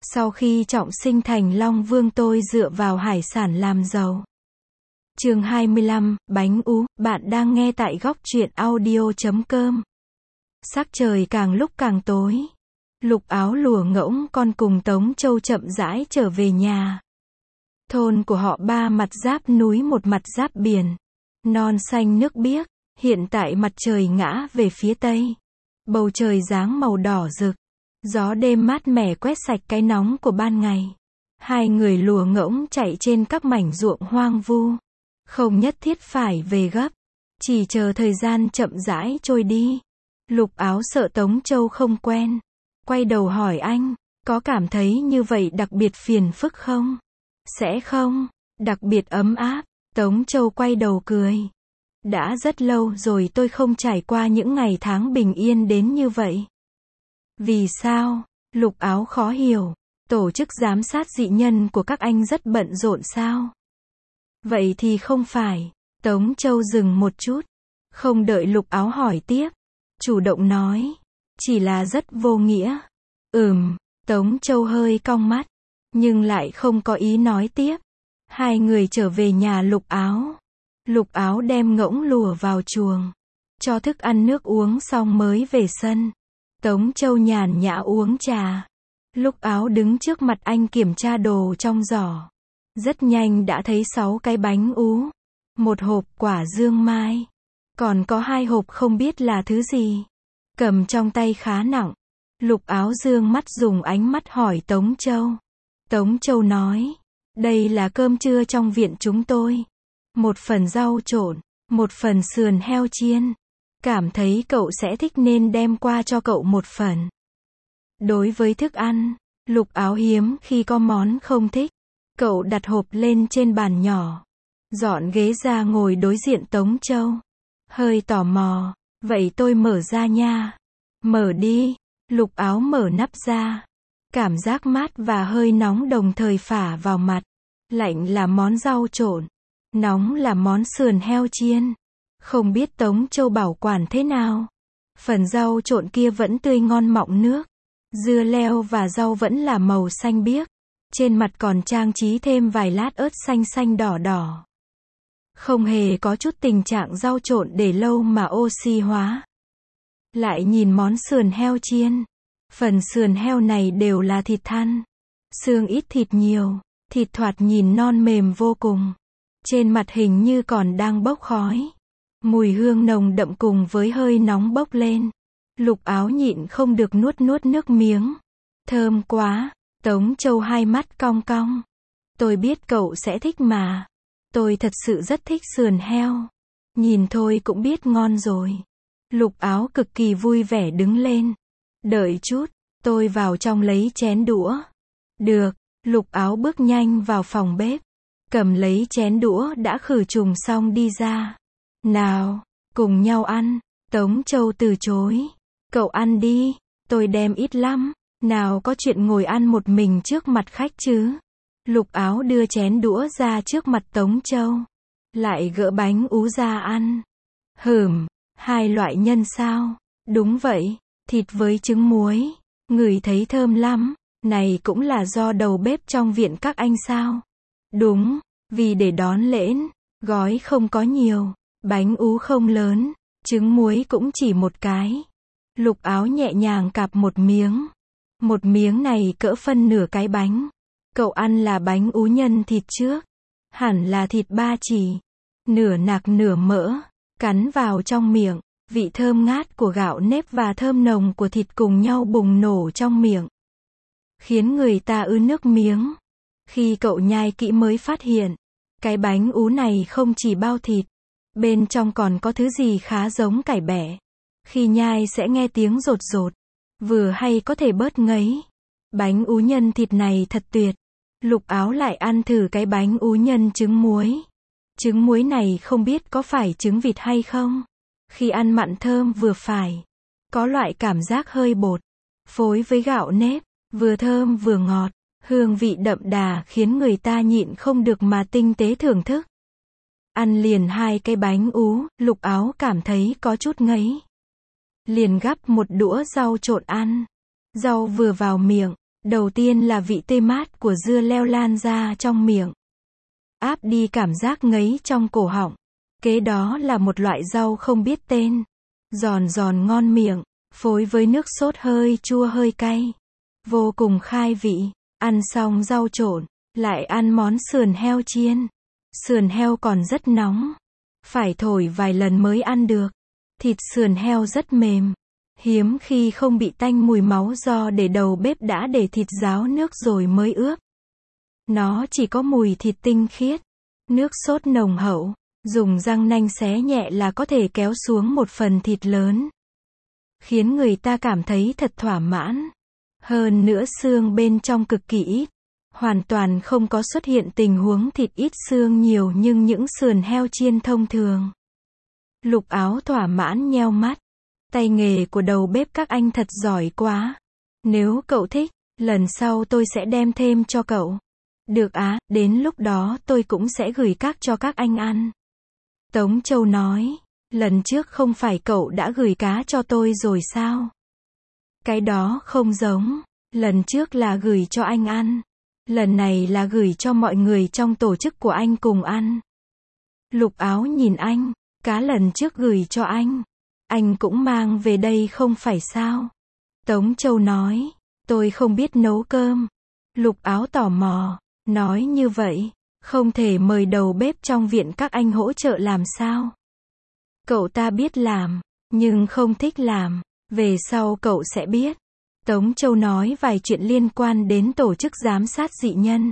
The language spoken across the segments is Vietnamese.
Sau khi trọng sinh thành Long Vương tôi dựa vào hải sản làm giàu. Chương 25, bánh ú, bạn đang nghe tại góc truyện audio.com. Sắc trời càng lúc càng tối. Lục Áo lùa ngỗng con cùng Tống Châu chậm rãi trở về nhà. Thôn của họ ba mặt giáp núi một mặt giáp biển. Non xanh nước biếc, hiện tại mặt trời ngã về phía tây. Bầu trời dáng màu đỏ rực. Gió đêm mát mẻ quét sạch cái nóng của ban ngày. Hai người lùa ngỗng chạy trên các mảnh ruộng hoang vu. Không nhất thiết phải về gấp. Chỉ chờ thời gian chậm rãi trôi đi. Lục Áo sợ Tống Châu không quen. Quay đầu hỏi anh, có cảm thấy như vậy đặc biệt phiền phức không? Sẽ không, đặc biệt ấm áp. Tống Châu quay đầu cười. Đã rất lâu rồi tôi không trải qua những ngày tháng bình yên đến như vậy. Vì sao? Lục Áo khó hiểu. Tổ chức giám sát dị nhân của các anh rất bận rộn sao? Vậy thì không phải. Tống Châu dừng một chút. Không đợi Lục Áo hỏi tiếp. Chủ động nói. Chỉ là rất vô nghĩa. Tống Châu hơi cong mắt. Nhưng lại không có ý nói tiếp. Hai người trở về nhà Lục Áo. Lục Áo đem ngỗng lùa vào chuồng. Cho thức ăn nước uống xong mới về sân. Tống Châu nhàn nhã uống trà. Lục Áo đứng trước mặt anh kiểm tra đồ trong giỏ. Rất nhanh đã thấy 6 cái bánh ú. Một hộp quả dương mai. Còn có 2 hộp không biết là thứ gì. Cầm trong tay khá nặng. Lục Áo dương mắt dùng ánh mắt hỏi Tống Châu. Tống Châu nói. Đây là cơm trưa trong viện chúng tôi. Một phần rau trộn. Một phần sườn heo chiên. Cảm thấy cậu sẽ thích nên đem qua cho cậu một phần. Đối với thức ăn, Lục Áo hiếm khi có món không thích. Cậu đặt hộp lên trên bàn nhỏ. Dọn ghế ra ngồi đối diện Tống Châu. Hơi tò mò. Vậy tôi mở ra nha. Mở đi. Lục Áo mở nắp ra. Cảm giác mát và hơi nóng đồng thời phả vào mặt. Lạnh là món rau trộn. Nóng là món sườn heo chiên. Không biết Tống Châu bảo quản thế nào. Phần rau trộn kia vẫn tươi ngon mọng nước. Dưa leo và rau vẫn là màu xanh biếc. Trên mặt còn trang trí thêm vài lát ớt xanh xanh đỏ đỏ. Không hề có chút tình trạng rau trộn để lâu mà oxy hóa. Lại nhìn món sườn heo chiên. Phần sườn heo này đều là thịt thăn. Xương ít thịt nhiều. Thịt thoạt nhìn non mềm vô cùng. Trên mặt hình như còn đang bốc khói. Mùi hương nồng đậm cùng với hơi nóng bốc lên. Lục Áo nhịn không được nuốt nước miếng. Thơm quá. Tống Châu hai mắt cong cong. Tôi biết cậu sẽ thích mà. Tôi thật sự rất thích sườn heo. Nhìn thôi cũng biết ngon rồi. Lục Áo cực kỳ vui vẻ đứng lên. Đợi chút, tôi vào trong lấy chén đũa. Được. Lục Áo bước nhanh vào phòng bếp. Cầm lấy chén đũa đã khử trùng xong đi ra. Nào, cùng nhau ăn. Tống Châu từ chối. Cậu ăn đi, tôi đem ít lắm. Nào có chuyện ngồi ăn một mình trước mặt khách chứ. Lục Áo đưa chén đũa ra trước mặt Tống Châu. Lại gỡ bánh ú ra ăn. 2 loại nhân sao? Đúng vậy, thịt với trứng muối. Ngửi thấy thơm lắm. Này cũng là do đầu bếp trong viện các anh sao? Đúng, vì để đón lễ, gói không có nhiều. Bánh ú không lớn, trứng muối cũng chỉ một cái. Lục Áo nhẹ nhàng cạp một miếng. Một miếng này cỡ phân nửa cái bánh. Cậu ăn là bánh ú nhân thịt trước. Hẳn là thịt ba chỉ. Nửa nạc nửa mỡ. Cắn vào trong miệng. Vị thơm ngát của gạo nếp và thơm nồng của thịt cùng nhau bùng nổ trong miệng. Khiến người ta ứa nước miếng. Khi cậu nhai kỹ mới phát hiện. Cái bánh ú này không chỉ bao thịt. Bên trong còn có thứ gì khá giống cải bẹ. Khi nhai sẽ nghe tiếng rột rột. Vừa hay có thể bớt ngấy. Bánh ú nhân thịt này thật tuyệt. Lục Áo lại ăn thử cái bánh ú nhân trứng muối. Trứng muối này không biết có phải trứng vịt hay không. Khi ăn mặn thơm vừa phải. Có loại cảm giác hơi bột. Phối với gạo nếp. Vừa thơm vừa ngọt. Hương vị đậm đà khiến người ta nhịn không được mà tinh tế thưởng thức. Ăn liền 2 cái bánh ú, Lục Áo cảm thấy có chút ngấy. Liền gắp một đũa rau trộn ăn. Rau vừa vào miệng, Đầu tiên là vị tươi mát của dưa leo lan ra trong miệng, áp đi cảm giác ngấy trong cổ họng. Kế đó là một loại rau không biết tên, giòn giòn ngon miệng, phối với nước sốt hơi chua hơi cay, vô cùng khai vị. Ăn xong rau trộn, lại ăn món sườn heo chiên. Sườn heo còn rất nóng, phải thổi vài lần mới ăn được. Thịt sườn heo rất mềm, hiếm khi không bị tanh mùi máu do để đầu bếp đã để thịt ráo nước rồi mới ướp. Nó chỉ có mùi thịt tinh khiết, nước sốt nồng hậu, dùng răng nanh xé nhẹ là có thể kéo xuống một phần thịt lớn, khiến người ta cảm thấy thật thỏa mãn. Hơn nữa xương bên trong cực kỳ ít, hoàn toàn không có xuất hiện tình huống thịt ít xương nhiều nhưng những sườn heo chiên thông thường. Lục Áo thỏa mãn nheo mắt. Tay nghề của đầu bếp các anh thật giỏi quá. Nếu cậu thích, lần sau tôi sẽ đem thêm cho cậu. Được á, đến lúc đó tôi cũng sẽ gửi cho các anh ăn. Tống Châu nói, lần trước không phải cậu đã gửi cá cho tôi rồi sao? Cái đó không giống, lần trước là gửi cho anh ăn. Lần này là gửi cho mọi người trong tổ chức của anh cùng ăn. Lục Áo nhìn anh, cá lần trước gửi cho anh cũng mang về đây không phải sao? Tống Châu nói, tôi không biết nấu cơm. Lục Áo tò mò, nói như vậy, không thể mời đầu bếp trong viện các anh hỗ trợ làm sao? Cậu ta biết làm, nhưng không thích làm, về sau cậu sẽ biết. Tống Châu nói vài chuyện liên quan đến tổ chức giám sát dị nhân.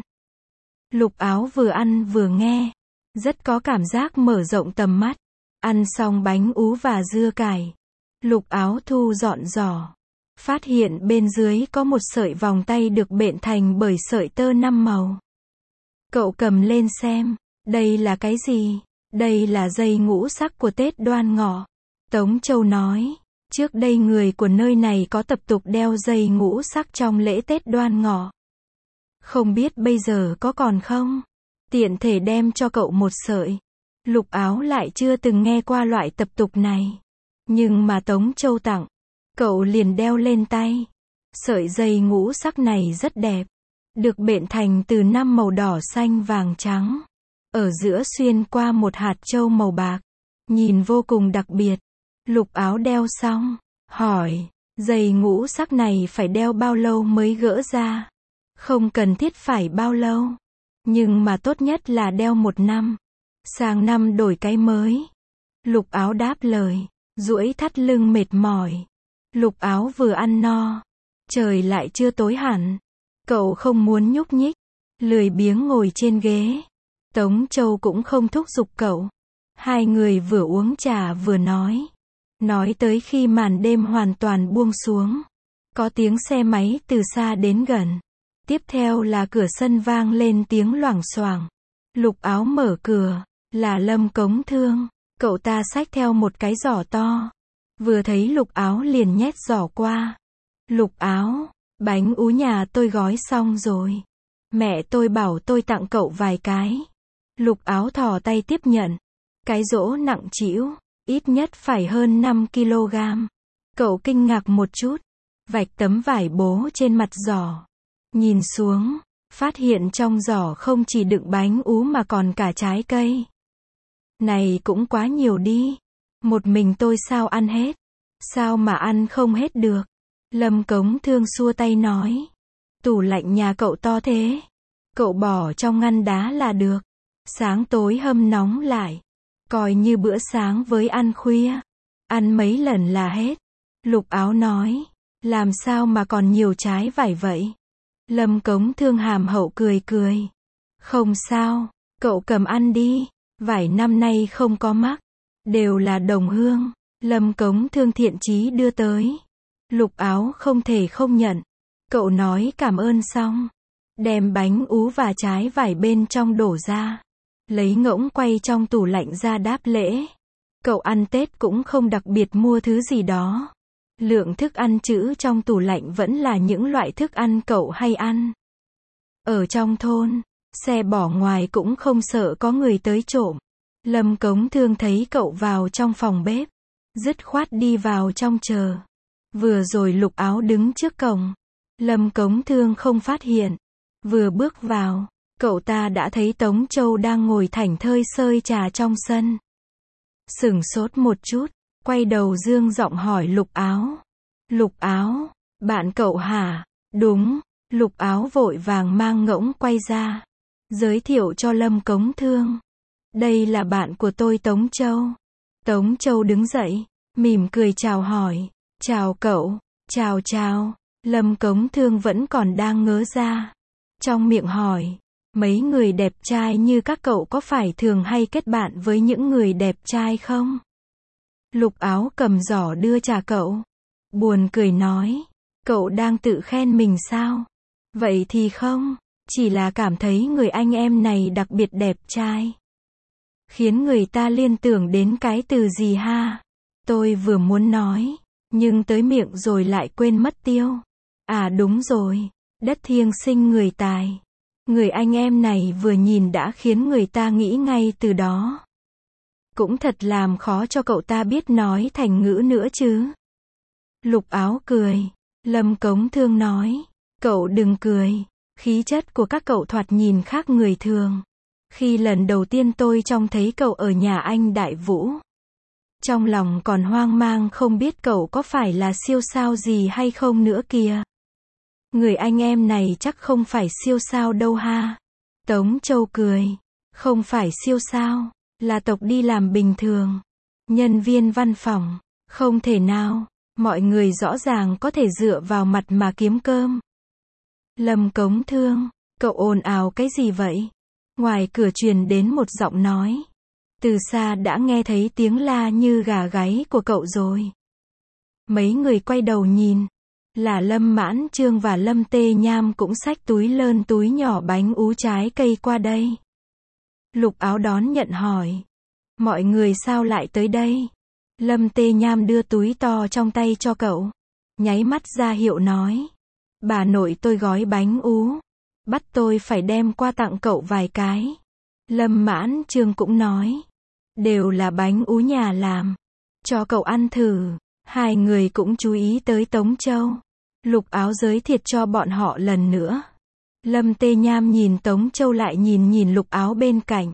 Lục Áo vừa ăn vừa nghe, rất có cảm giác mở rộng tầm mắt. Ăn xong bánh ú và dưa cải, Lục Áo thu dọn giỏ, phát hiện bên dưới có một sợi vòng tay được bện thành bởi sợi tơ 5 màu. Cậu cầm lên xem, đây là cái gì? Đây là dây ngũ sắc của Tết Đoan Ngọ. Tống Châu nói, trước đây người của nơi này có tập tục đeo dây ngũ sắc trong lễ Tết Đoan Ngọ. Không biết bây giờ có còn không? Tiện thể đem cho cậu một sợi. Lục Áo lại chưa từng nghe qua loại tập tục này. Nhưng mà Tống Châu tặng, cậu liền đeo lên tay. Sợi dây ngũ sắc này rất đẹp, được bện thành từ 5 màu đỏ xanh vàng trắng. Ở giữa xuyên qua một hạt châu màu bạc, nhìn vô cùng đặc biệt. Lục Áo đeo xong, hỏi, dây ngũ sắc này phải đeo bao lâu mới gỡ ra? Không cần thiết phải bao lâu, nhưng mà tốt nhất là đeo 1 năm. Sang năm đổi cái mới. Lục Áo đáp lời, duỗi thắt lưng mệt mỏi. Lục Áo vừa ăn no, trời lại chưa tối hẳn. Cậu không muốn nhúc nhích, lười biếng ngồi trên ghế. Tống Châu cũng không thúc giục cậu. Hai người vừa uống trà vừa nói tới khi màn đêm hoàn toàn buông xuống. Có tiếng xe máy từ xa đến gần. Tiếp theo là cửa sân vang lên tiếng loảng xoảng. Lục Áo mở cửa, là Lâm Cống Thương. Cậu ta xách theo một cái giỏ to. Vừa thấy Lục Áo liền nhét giỏ qua. Lục Áo, bánh ú nhà tôi gói xong rồi. Mẹ tôi bảo tôi tặng cậu vài cái. Lục Áo thò tay tiếp nhận. Cái rỗ nặng trĩu, ít nhất phải hơn 5 kg. Cậu kinh ngạc một chút, vạch tấm vải bố trên mặt giỏ. Nhìn xuống, phát hiện trong giỏ không chỉ đựng bánh ú mà còn cả trái cây. Này cũng quá nhiều đi. Một mình tôi sao ăn hết? Sao mà ăn không hết được? Lâm Cống Thương xua tay nói. Tủ lạnh nhà cậu to thế. Cậu bỏ trong ngăn đá là được. Sáng tối hâm nóng lại. Coi như bữa sáng với ăn khuya. Ăn mấy lần là hết. Lục Áo nói. Làm sao mà còn nhiều trái vải vậy? Lâm Cống Thương hàm hậu cười cười. Không sao, cậu cầm ăn đi. Vải năm nay không có mắc. Đều là đồng hương. Lâm Cống Thương thiện chí đưa tới. Lục Áo không thể không nhận. Cậu nói cảm ơn xong, đem bánh ú và trái vải bên trong đổ ra. Lấy ngỗng quay trong tủ lạnh ra đáp lễ. Cậu ăn Tết cũng không đặc biệt mua thứ gì đó. Lượng thức ăn trữ trong tủ lạnh vẫn là những loại thức ăn cậu hay ăn. Ở trong thôn, xe bỏ ngoài cũng không sợ có người tới trộm. Lâm Cống Thương thấy cậu vào trong phòng bếp, dứt khoát đi vào trong chờ. Vừa rồi Lục Áo đứng trước cổng, Lâm Cống Thương không phát hiện. Vừa bước vào, cậu ta đã thấy Tống Châu đang ngồi thảnh thơi sơi trà trong sân. Sửng sốt một chút, quay đầu dương giọng hỏi Lục Áo. Lục Áo, bạn cậu hả? Đúng, Lục Áo vội vàng mang ngỗng quay ra. Giới thiệu cho Lâm Cống Thương. Đây là bạn của tôi Tống Châu. Tống Châu đứng dậy, mỉm cười chào hỏi. Chào cậu, chào chào. Lâm Cống Thương vẫn còn đang ngớ ra. Trong miệng hỏi, mấy người đẹp trai như các cậu có phải thường hay kết bạn với những người đẹp trai không? Lục Áo cầm giỏ đưa trà cậu. Buồn cười nói, cậu đang tự khen mình sao? Vậy thì không, chỉ là cảm thấy người anh em này đặc biệt đẹp trai. Khiến người ta liên tưởng đến cái từ gì ha? Tôi vừa muốn nói, nhưng tới miệng rồi lại quên mất tiêu. À đúng rồi, đất thiêng sinh người tài. Người anh em này vừa nhìn đã khiến người ta nghĩ ngay từ đó. Cũng thật làm khó cho cậu ta biết nói thành ngữ nữa chứ. Lục Áo cười. Lâm Cống Thương nói, cậu đừng cười. Khí chất của các cậu thoạt nhìn khác người thường. Khi lần đầu tiên tôi trông thấy cậu ở nhà anh Đại Vũ, trong lòng còn hoang mang không biết cậu có phải là siêu sao gì hay không nữa kìa. Người anh em này chắc không phải siêu sao đâu ha. Tống Châu cười. Không phải siêu sao, là tộc đi làm bình thường. Nhân viên văn phòng. Không thể nào, mọi người rõ ràng có thể dựa vào mặt mà kiếm cơm. Lâm Cống Thương, cậu ồn ào cái gì vậy? Ngoài cửa truyền đến một giọng nói. Từ xa đã nghe thấy tiếng la như gà gáy của cậu rồi. Mấy người quay đầu nhìn. Là Lâm Mãn Trương và Lâm Tê Nham cũng xách túi lớn túi nhỏ bánh ú trái cây qua đây. Lục Áo đón nhận hỏi. Mọi người sao lại tới đây? Lâm Tê Nham đưa túi to trong tay cho cậu. Nháy mắt ra hiệu nói. Bà nội tôi gói bánh ú. Bắt tôi phải đem qua tặng cậu vài cái. Lâm Mãn Trương cũng nói. Đều là bánh ú nhà làm. Cho cậu ăn thử. Hai người cũng chú ý tới Tống Châu. Lục Áo giới thiệu cho bọn họ lần nữa. Lâm Tê Nham nhìn Tống Châu lại nhìn Lục Áo bên cạnh.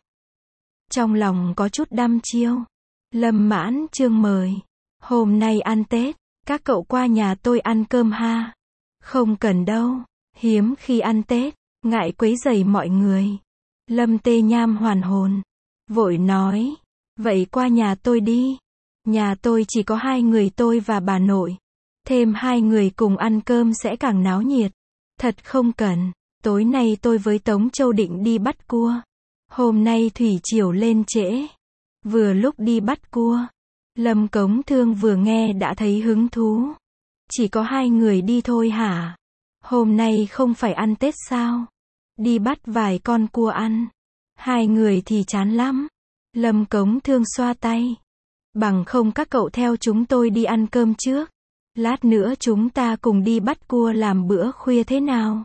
Trong lòng có chút đăm chiêu. Lâm Mãn Trương mời. Hôm nay ăn Tết, các cậu qua nhà tôi ăn cơm ha. Không cần đâu, hiếm khi ăn Tết, ngại quấy rầy mọi người. Lâm Tê Nham hoàn hồn. Vội nói. Vậy qua nhà tôi đi. Nhà tôi chỉ có hai người tôi và bà nội. Thêm hai người cùng ăn cơm sẽ càng náo nhiệt. Thật không cần. Tối nay tôi với Tống Châu định đi bắt cua. Hôm nay thủy triều lên trễ. Vừa lúc đi bắt cua. Lâm Cống Thương vừa nghe đã thấy hứng thú. Chỉ có hai người đi thôi hả? Hôm nay không phải ăn Tết sao? Đi bắt vài con cua ăn. Hai người thì chán lắm. Lâm Cống Thương xoa tay. Bằng không các cậu theo chúng tôi đi ăn cơm trước. Lát nữa chúng ta cùng đi bắt cua làm bữa khuya thế nào?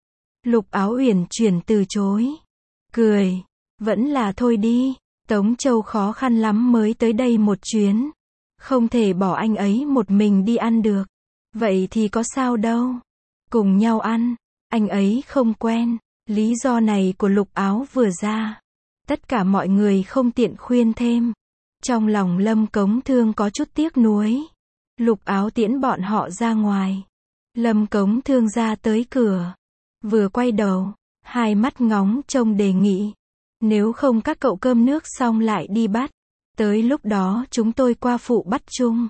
Lục Áo uyển chuyển từ chối. Cười. Vẫn là thôi đi. Tống Châu khó khăn lắm mới tới đây một chuyến. Không thể bỏ anh ấy một mình đi ăn được. Vậy thì có sao đâu. Cùng nhau ăn. Anh ấy không quen. Lý do này của Lục Áo vừa ra. Tất cả mọi người không tiện khuyên thêm. Trong lòng Lâm Cống Thương có chút tiếc nuối. Lục Áo tiễn bọn họ ra ngoài. Lâm Cống Thương ra tới cửa. Vừa quay đầu, hai mắt ngóng trông đề nghị. Nếu không các cậu cơm nước xong lại đi bắt. Tới lúc đó chúng tôi qua phụ bắt chung.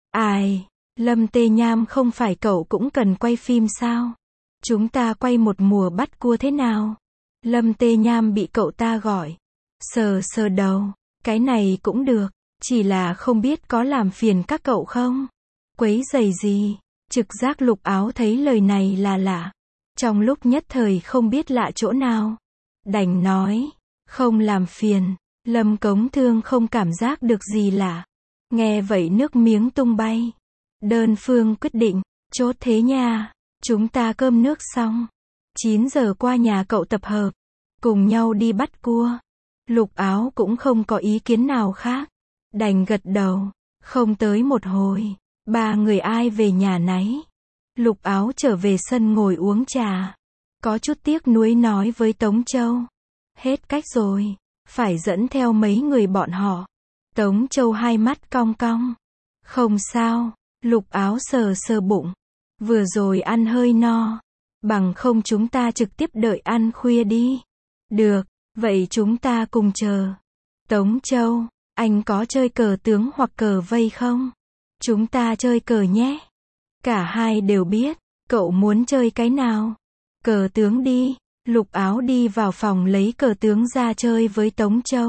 Ai, Lâm Tê Nham không phải cậu cũng cần quay phim sao? Chúng ta quay một mùa bắt cua thế nào? Lâm Tê Nham bị cậu ta gọi. Sờ sờ đầu, cái này cũng được, chỉ là không biết có làm phiền các cậu không? Quấy rầy gì? Trực giác Lục Áo thấy lời này là lạ. Trong lúc nhất thời không biết lạ chỗ nào. Đành nói, không làm phiền. Lâm Cống Thương không cảm giác được gì lạ. Nghe vậy nước miếng tung bay. Đơn phương quyết định, chốt thế nha. Chúng ta cơm nước xong. 9 giờ qua nhà cậu tập hợp. Cùng nhau đi bắt cua. Lục Áo cũng không có ý kiến nào khác. Đành gật đầu. Không tới một hồi. Ba người ai về nhà nấy. Lục Áo trở về sân ngồi uống trà. Có chút tiếc nuối nói với Tống Châu. Hết cách rồi. Phải dẫn theo mấy người bọn họ. Tống Châu hai mắt cong cong. Không sao. Lục Áo sờ sờ bụng. Vừa rồi ăn hơi no. Bằng không chúng ta trực tiếp đợi ăn khuya đi. Được. Vậy chúng ta cùng chờ. Tống Châu, anh có chơi cờ tướng hoặc cờ vây không? Chúng ta chơi cờ nhé. Cả hai đều biết. Cậu muốn chơi cái nào? Cờ tướng đi. Lục Áo đi vào phòng lấy cờ tướng ra chơi với Tống Châu.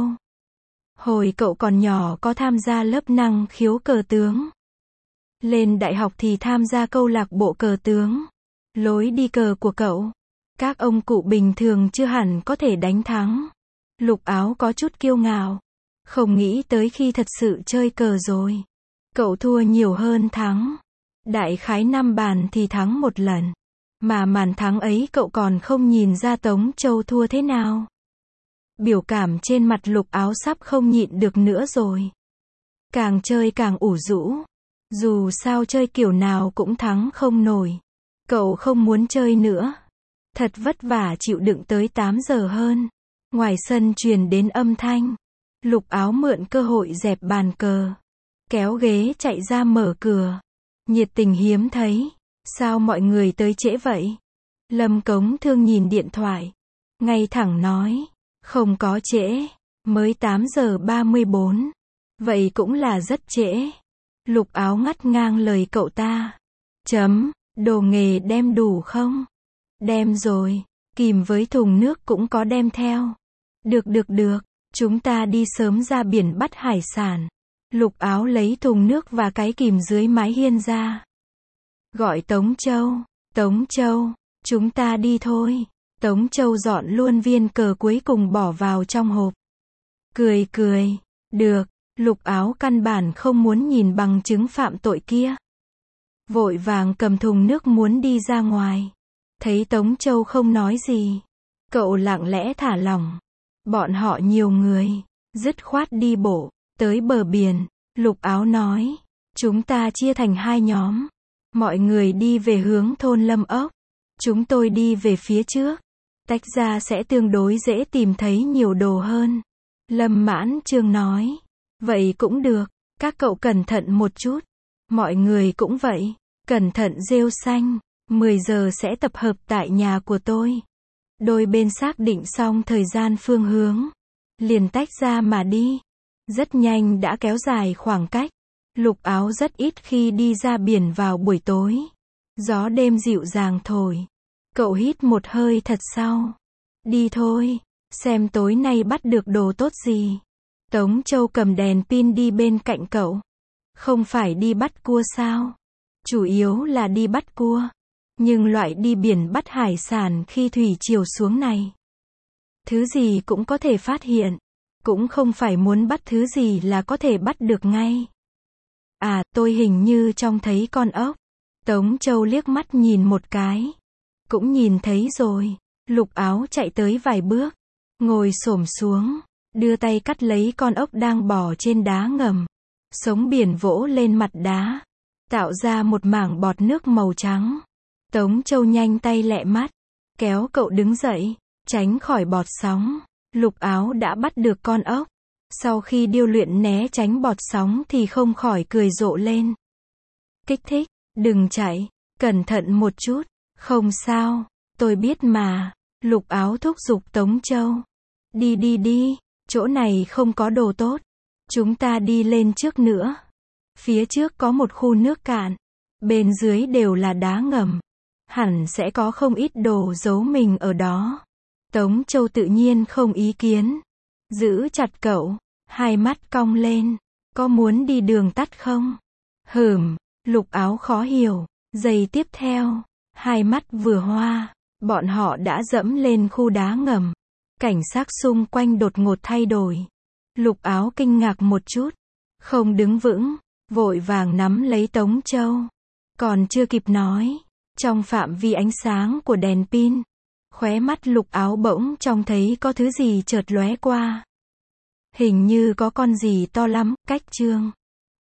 Hồi cậu còn nhỏ có tham gia lớp năng khiếu cờ tướng. Lên đại học thì tham gia câu lạc bộ cờ tướng. Lối đi cờ của cậu, các ông cụ bình thường chưa hẳn có thể đánh thắng. Lục Áo có chút kiêu ngạo. Không nghĩ tới khi thật sự chơi cờ rồi. Cậu thua nhiều hơn thắng. Đại khái 5 bàn thì thắng 1 lần. Mà màn thắng ấy cậu còn không nhìn ra Tống Châu thua thế nào. Biểu cảm trên mặt Lục Áo sắp không nhịn được nữa rồi. Càng chơi càng ủ rũ. Dù sao chơi kiểu nào cũng thắng không nổi. Cậu không muốn chơi nữa. Thật vất vả chịu đựng tới 8 giờ hơn. Ngoài sân truyền đến âm thanh. Lục Áo mượn cơ hội dẹp bàn cờ. Kéo ghế chạy ra mở cửa. Nhiệt tình hiếm thấy. Sao mọi người tới trễ vậy? Lâm Cống Thương nhìn điện thoại. Ngay thẳng nói. Không có trễ. Mới 8 giờ 34. Vậy cũng là rất trễ. Lục Áo ngắt ngang lời cậu ta. Đồ nghề đem đủ không? Đem rồi. Kìm với thùng nước cũng có đem theo. Được. Chúng ta đi sớm ra biển bắt hải sản. Lục Áo lấy thùng nước và cái kìm dưới mái hiên ra. Gọi Tống Châu, chúng ta đi thôi. Tống Châu dọn luôn viên cờ cuối cùng bỏ vào trong hộp. Cười. Được. Lục Áo căn bản không muốn nhìn bằng chứng phạm tội kia. Vội vàng cầm thùng nước muốn đi ra ngoài. Thấy Tống Châu không nói gì. Cậu lặng lẽ thả lỏng. Bọn họ nhiều người. Dứt khoát đi bộ. Tới bờ biển. Lục Áo nói. Chúng ta chia thành 2 nhóm. Mọi người đi về hướng thôn Lâm Ốc. Chúng tôi đi về phía trước. Tách ra sẽ tương đối dễ tìm thấy nhiều đồ hơn. Lâm Mãn Trương nói. Vậy cũng được. Các cậu cẩn thận một chút. Mọi người cũng vậy. Cẩn thận rêu xanh. 10 giờ sẽ tập hợp tại nhà của tôi. Đôi bên xác định xong thời gian phương hướng. Liền tách ra mà đi. Rất nhanh đã kéo dài khoảng cách. Lục Áo rất ít khi đi ra biển vào buổi tối. Gió đêm dịu dàng thổi. Cậu hít một hơi thật sâu. Đi thôi. Xem tối nay bắt được đồ tốt gì. Tống Châu cầm đèn pin đi bên cạnh cậu. Không phải đi bắt cua sao? Chủ yếu là đi bắt cua. Nhưng loại đi biển bắt hải sản khi thủy triều xuống này. Thứ gì cũng có thể phát hiện. Cũng không phải muốn bắt thứ gì là có thể bắt được ngay. À, tôi hình như trông thấy con ốc. Tống Châu liếc mắt nhìn một cái. Cũng nhìn thấy rồi. Lục Áo chạy tới vài bước. Ngồi xổm xuống. Đưa tay cắt lấy con ốc đang bò trên đá ngầm. Sống biển vỗ lên mặt đá. Tạo ra một mảng bọt nước màu trắng. Tống Châu nhanh tay lẹ mắt. Kéo cậu đứng dậy. Tránh khỏi bọt sóng. Lục Áo đã bắt được con ốc. Sau khi điêu luyện né tránh bọt sóng thì không khỏi cười rộ lên. Kích thích. Đừng chạy. Cẩn thận một chút. Không sao. Tôi biết mà. Lục Áo thúc giục Tống Châu. Đi. Chỗ này không có đồ tốt. Chúng ta đi lên trước nữa. Phía trước có một khu nước cạn. Bên dưới đều là đá ngầm. Hẳn sẽ có không ít đồ giấu mình ở đó. Tống Châu tự nhiên không ý kiến. Giữ chặt cậu. Hai mắt cong lên. Có muốn đi đường tắt không? Lục Áo khó hiểu. Giây tiếp theo. Hai mắt vừa hoa. Bọn họ đã dẫm lên khu đá ngầm. Cảnh sắc xung quanh đột ngột thay đổi. Lục Áo kinh ngạc một chút. Không đứng vững. Vội vàng nắm lấy Tống Châu. Còn chưa kịp nói. Trong phạm vi ánh sáng của đèn pin. Khóe mắt Lục Áo bỗng trông thấy có thứ gì chợt lóe qua. Hình như có con gì to lắm, cách chương.